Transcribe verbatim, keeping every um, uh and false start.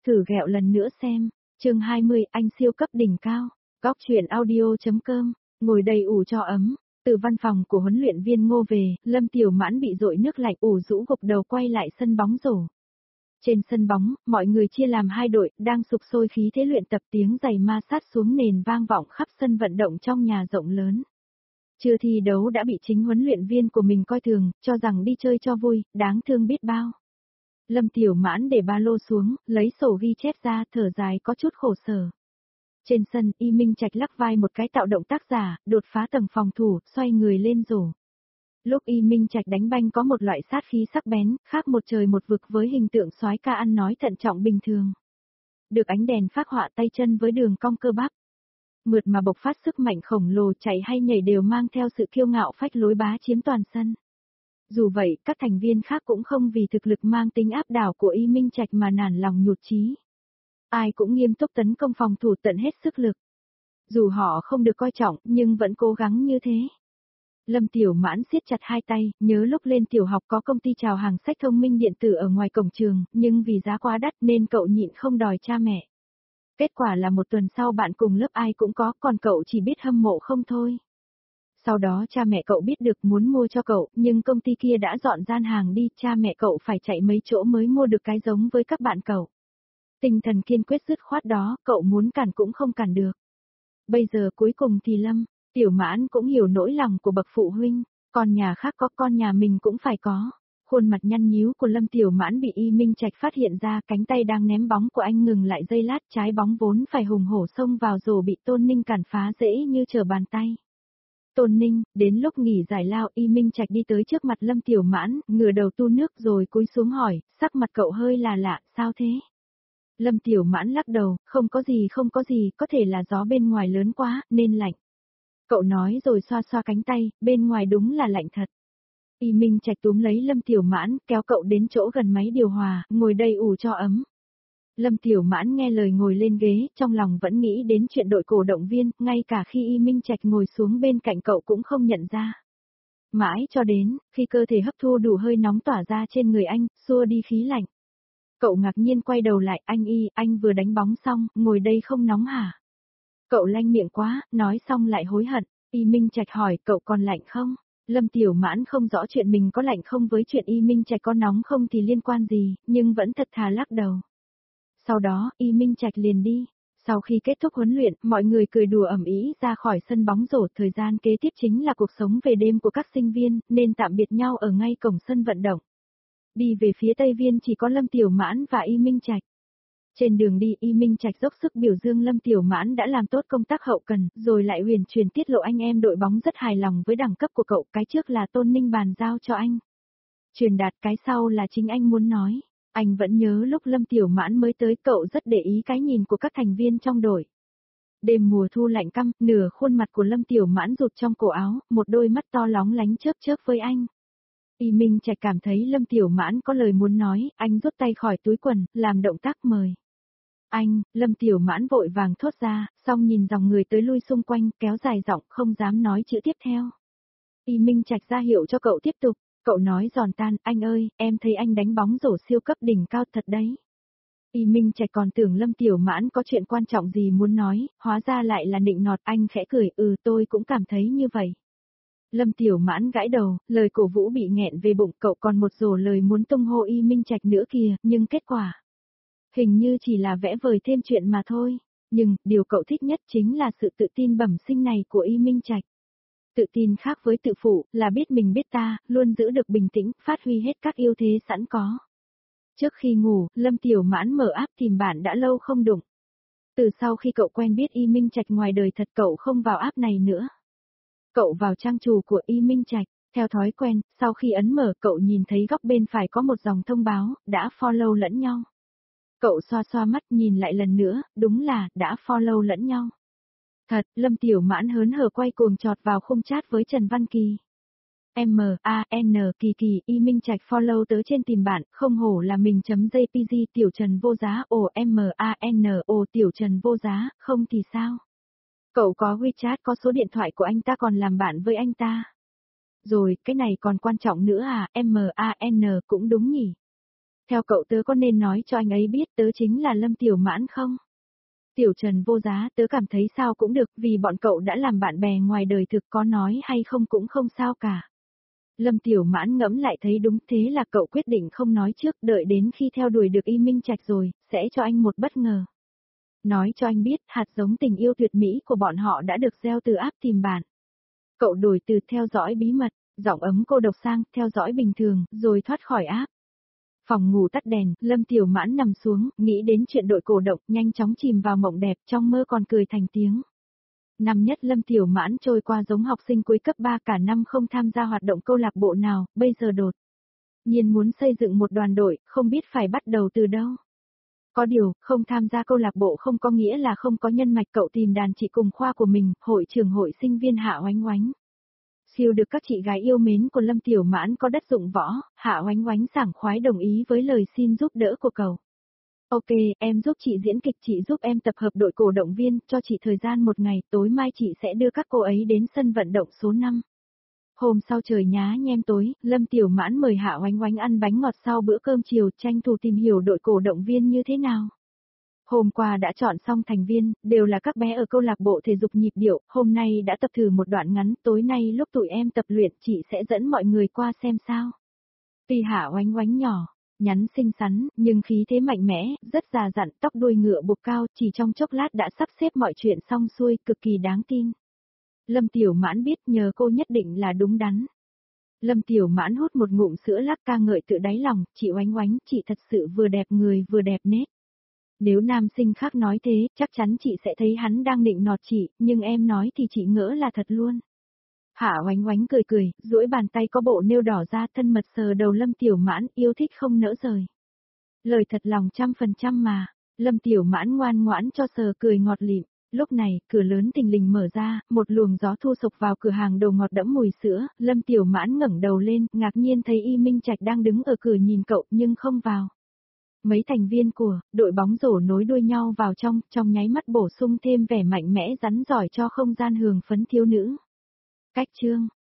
Thử ghẹo lần nữa xem. Chương hai mươi, anh siêu cấp đỉnh cao. Góc truyện audio.com. Ngồi đầy ủ cho ấm. Từ văn phòng của huấn luyện viên Ngô về, Lâm Tiểu Mãn bị dội nước lạnh ủ rũ gục đầu quay lại sân bóng rổ. Trên sân bóng, mọi người chia làm hai đội, đang sục sôi khí thế luyện tập, tiếng giày ma sát xuống nền vang vọng khắp sân vận động trong nhà rộng lớn. Chưa thi đấu đã bị chính huấn luyện viên của mình coi thường, cho rằng đi chơi cho vui, đáng thương biết bao. Lâm Tiểu Mãn để ba lô xuống, lấy sổ ghi chép ra, thở dài có chút khổ sở. Trên sân, Y Minh Trạch lắc vai một cái tạo động tác giả, đột phá tầng phòng thủ, xoay người lên rổ. Lúc Y Minh Trạch đánh banh có một loại sát khí sắc bén, khác một trời một vực với hình tượng soái ca ăn nói thận trọng bình thường. Được ánh đèn phác họa tay chân với đường cong cơ bắp. Mượt mà bộc phát sức mạnh khổng lồ, chạy hay nhảy đều mang theo sự kiêu ngạo phách lối bá chiếm toàn sân. Dù vậy, các thành viên khác cũng không vì thực lực mang tính áp đảo của Y Minh Trạch mà nản lòng nhụt chí. Ai cũng nghiêm túc tấn công phòng thủ tận hết sức lực. Dù họ không được coi trọng, nhưng vẫn cố gắng như thế. Lâm Tiểu Mãn siết chặt hai tay, nhớ lúc lên tiểu học có công ty chào hàng sách thông minh điện tử ở ngoài cổng trường, nhưng vì giá quá đắt nên cậu nhịn không đòi cha mẹ. Kết quả là một tuần sau bạn cùng lớp ai cũng có, còn cậu chỉ biết hâm mộ không thôi. Sau đó cha mẹ cậu biết được muốn mua cho cậu, nhưng công ty kia đã dọn gian hàng đi, cha mẹ cậu phải chạy mấy chỗ mới mua được cái giống với các bạn cậu. Tinh thần kiên quyết dứt khoát đó, cậu muốn cản cũng không cản được. Bây giờ cuối cùng thì Lâm Tiểu Mãn cũng hiểu nỗi lòng của bậc phụ huynh, con nhà khác có con nhà mình cũng phải có. Khuôn mặt nhăn nhíu của Lâm Tiểu Mãn bị Y Minh Trạch phát hiện ra, cánh tay đang ném bóng của anh ngừng lại giây lát, trái bóng vốn phải hùng hổ xông vào rổ bị Tôn Ninh cản phá dễ như trở bàn tay. Tôn Ninh, đến lúc nghỉ giải lao, Y Minh Trạch đi tới trước mặt Lâm Tiểu Mãn, ngửa đầu tu nước rồi cúi xuống hỏi, sắc mặt cậu hơi là lạ, sao thế? Lâm Tiểu Mãn lắc đầu, không có gì không có gì, có thể là gió bên ngoài lớn quá, nên lạnh. Cậu nói rồi xoa xoa cánh tay, bên ngoài đúng là lạnh thật. Y Minh Trạch túm lấy Lâm Tiểu Mãn, kéo cậu đến chỗ gần máy điều hòa, ngồi đây ủ cho ấm. Lâm Tiểu Mãn nghe lời ngồi lên ghế, trong lòng vẫn nghĩ đến chuyện đội cổ động viên, ngay cả khi Y Minh Trạch ngồi xuống bên cạnh cậu cũng không nhận ra. Mãi cho đến, khi cơ thể hấp thu đủ hơi nóng tỏa ra trên người anh, xua đi khí lạnh. Cậu ngạc nhiên quay đầu lại, anh Y, anh vừa đánh bóng xong, ngồi đây không nóng hả? Cậu lanh miệng quá, nói xong lại hối hận. Y Minh Trạch hỏi, cậu còn lạnh không? Lâm Tiểu Mãn không rõ chuyện mình có lạnh không với chuyện Y Minh Trạch có nóng không thì liên quan gì, nhưng vẫn thật thà lắc đầu. Sau đó, Y Minh Trạch liền đi. Sau khi kết thúc huấn luyện, mọi người cười đùa ầm ĩ ra khỏi sân bóng rổ, thời gian kế tiếp chính là cuộc sống về đêm của các sinh viên, nên tạm biệt nhau ở ngay cổng sân vận động. Đi về phía Tây Viên chỉ có Lâm Tiểu Mãn và Y Minh Trạch. Trên đường đi, Y Minh Trạch dốc sức biểu dương Lâm Tiểu Mãn đã làm tốt công tác hậu cần, rồi lại huyền truyền tiết lộ anh em đội bóng rất hài lòng với đẳng cấp của cậu, cái trước là Tôn Ninh bàn giao cho anh. Truyền đạt cái sau là chính anh muốn nói. Anh vẫn nhớ lúc Lâm Tiểu Mãn mới tới, cậu rất để ý cái nhìn của các thành viên trong đội. Đêm mùa thu lạnh căm, nửa khuôn mặt của Lâm Tiểu Mãn rụt trong cổ áo, một đôi mắt to lóng lánh chớp chớp với anh. Y Minh Trạch cảm thấy Lâm Tiểu Mãn có lời muốn nói, anh rút tay khỏi túi quần, làm động tác mời. Anh, Lâm Tiểu Mãn vội vàng thốt ra, xong nhìn dòng người tới lui xung quanh, kéo dài giọng không dám nói chữ tiếp theo. Y Minh Trạch ra hiệu cho cậu tiếp tục, cậu nói giòn tan, anh ơi, em thấy anh đánh bóng rổ siêu cấp đỉnh cao thật đấy. Y Minh Trạch còn tưởng Lâm Tiểu Mãn có chuyện quan trọng gì muốn nói, hóa ra lại là nịnh nọt, anh khẽ cười, ừ tôi cũng cảm thấy như vậy. Lâm Tiểu Mãn gãi đầu, lời cổ vũ bị nghẹn về bụng, cậu còn một rổ lời muốn tung hô Y Minh Trạch nữa kìa, nhưng kết quả hình như chỉ là vẽ vời thêm chuyện mà thôi. Nhưng, điều cậu thích nhất chính là sự tự tin bẩm sinh này của Y Minh Trạch. Tự tin khác với tự phụ, là biết mình biết ta, luôn giữ được bình tĩnh, phát huy hết các ưu thế sẵn có. Trước khi ngủ, Lâm Tiểu Mãn mở app tìm bạn đã lâu không đụng. Từ sau khi cậu quen biết Y Minh Trạch ngoài đời thật, cậu không vào app này nữa. Cậu vào trang chủ của Y Minh Trạch, theo thói quen, sau khi ấn mở cậu nhìn thấy góc bên phải có một dòng thông báo, đã follow lẫn nhau. Cậu xoa xoa mắt nhìn lại lần nữa, đúng là, đã follow lẫn nhau. Thật, Lâm Tiểu Mãn hớn hở quay cuồng trọt vào khung chat với Trần Văn Kỳ. M A N Kỳ Kỳ, Y Minh Trạch follow tớ trên tìm bạn, không hổ là mình chấm jpg tiểu Trần vô giá, ồ M A N O tiểu Trần vô giá, không thì sao? Cậu có WeChat, có số điện thoại của anh ta, còn làm bạn với anh ta. Rồi, cái này còn quan trọng nữa à, M A N cũng đúng nhỉ. Theo cậu tớ có nên nói cho anh ấy biết tớ chính là Lâm Tiểu Mãn không? Tiểu Trần vô giá, tớ cảm thấy sao cũng được, vì bọn cậu đã làm bạn bè ngoài đời thực, có nói hay không cũng không sao cả. Lâm Tiểu Mãn ngẫm lại thấy đúng, thế là cậu quyết định không nói trước, đợi đến khi theo đuổi được Y Minh Trạch rồi, sẽ cho anh một bất ngờ. Nói cho anh biết, hạt giống tình yêu tuyệt mỹ của bọn họ đã được gieo từ áp tìm bạn. Cậu đổi từ theo dõi bí mật, giọng ấm cô độc sang theo dõi bình thường, rồi thoát khỏi áp. Phòng ngủ tắt đèn, Lâm Tiểu Mãn nằm xuống, nghĩ đến chuyện đội cổ động, nhanh chóng chìm vào mộng đẹp, trong mơ còn cười thành tiếng. Năm nhất Lâm Tiểu Mãn trôi qua giống học sinh cuối cấp ba, cả năm không tham gia hoạt động câu lạc bộ nào, bây giờ đột nhiên muốn xây dựng một đoàn đội, không biết phải bắt đầu từ đâu. Có điều, không tham gia câu lạc bộ không có nghĩa là không có nhân mạch, cậu tìm đàn chị cùng khoa của mình, hội trưởng hội sinh viên Hạ Oánh Oánh. Siêu được các chị gái yêu mến của Lâm Tiểu Mãn có đất dụng võ, Hạ Oánh Oánh sảng khoái đồng ý với lời xin giúp đỡ của cậu. Ok, em giúp chị diễn kịch, chị giúp em tập hợp đội cổ động viên, cho chị thời gian một ngày, tối mai chị sẽ đưa các cô ấy đến sân vận động số năm. Hôm sau trời nhá nhem tối, Lâm Tiểu Mãn mời Hạ Oánh Oánh ăn bánh ngọt sau bữa cơm chiều, tranh thủ tìm hiểu đội cổ động viên như thế nào. Hôm qua đã chọn xong thành viên, đều là các bé ở câu lạc bộ thể dục nhịp điệu, hôm nay đã tập thử một đoạn ngắn, tối nay lúc tụi em tập luyện chị sẽ dẫn mọi người qua xem sao. Tuy Hạ Oánh Oánh nhỏ, nhắn xinh xắn, nhưng khí thế mạnh mẽ, rất già dặn, tóc đuôi ngựa buộc cao, chỉ trong chốc lát đã sắp xếp mọi chuyện xong xuôi, cực kỳ đáng tin. Lâm Tiểu Mãn biết nhờ cô nhất định là đúng đắn. Lâm Tiểu Mãn hút một ngụm sữa lắc ca ngợi tự đáy lòng, chị Oánh Oánh, chị thật sự vừa đẹp người vừa đẹp nết. Nếu nam sinh khác nói thế, chắc chắn chị sẽ thấy hắn đang nịnh nọt chị, nhưng em nói thì chị ngỡ là thật luôn. Hạ Oánh Oánh cười cười, duỗi bàn tay có bộ nêu đỏ ra, thân mật sờ đầu Lâm Tiểu Mãn, yêu thích không nỡ rời. Lời thật lòng trăm phần trăm mà, Lâm Tiểu Mãn ngoan ngoãn cho sờ, cười ngọt lịm. Lúc này, cửa lớn thình lình mở ra, một luồng gió thu sộc vào cửa hàng đồ ngọt đẫm mùi sữa, Lâm Tiểu Mãn ngẩng đầu lên, ngạc nhiên thấy Y Minh Trạch đang đứng ở cửa nhìn cậu nhưng không vào. Mấy thành viên của đội bóng rổ nối đuôi nhau vào trong, trong nháy mắt bổ sung thêm vẻ mạnh mẽ rắn giỏi cho không gian hưởng phấn thiếu nữ. Cách chương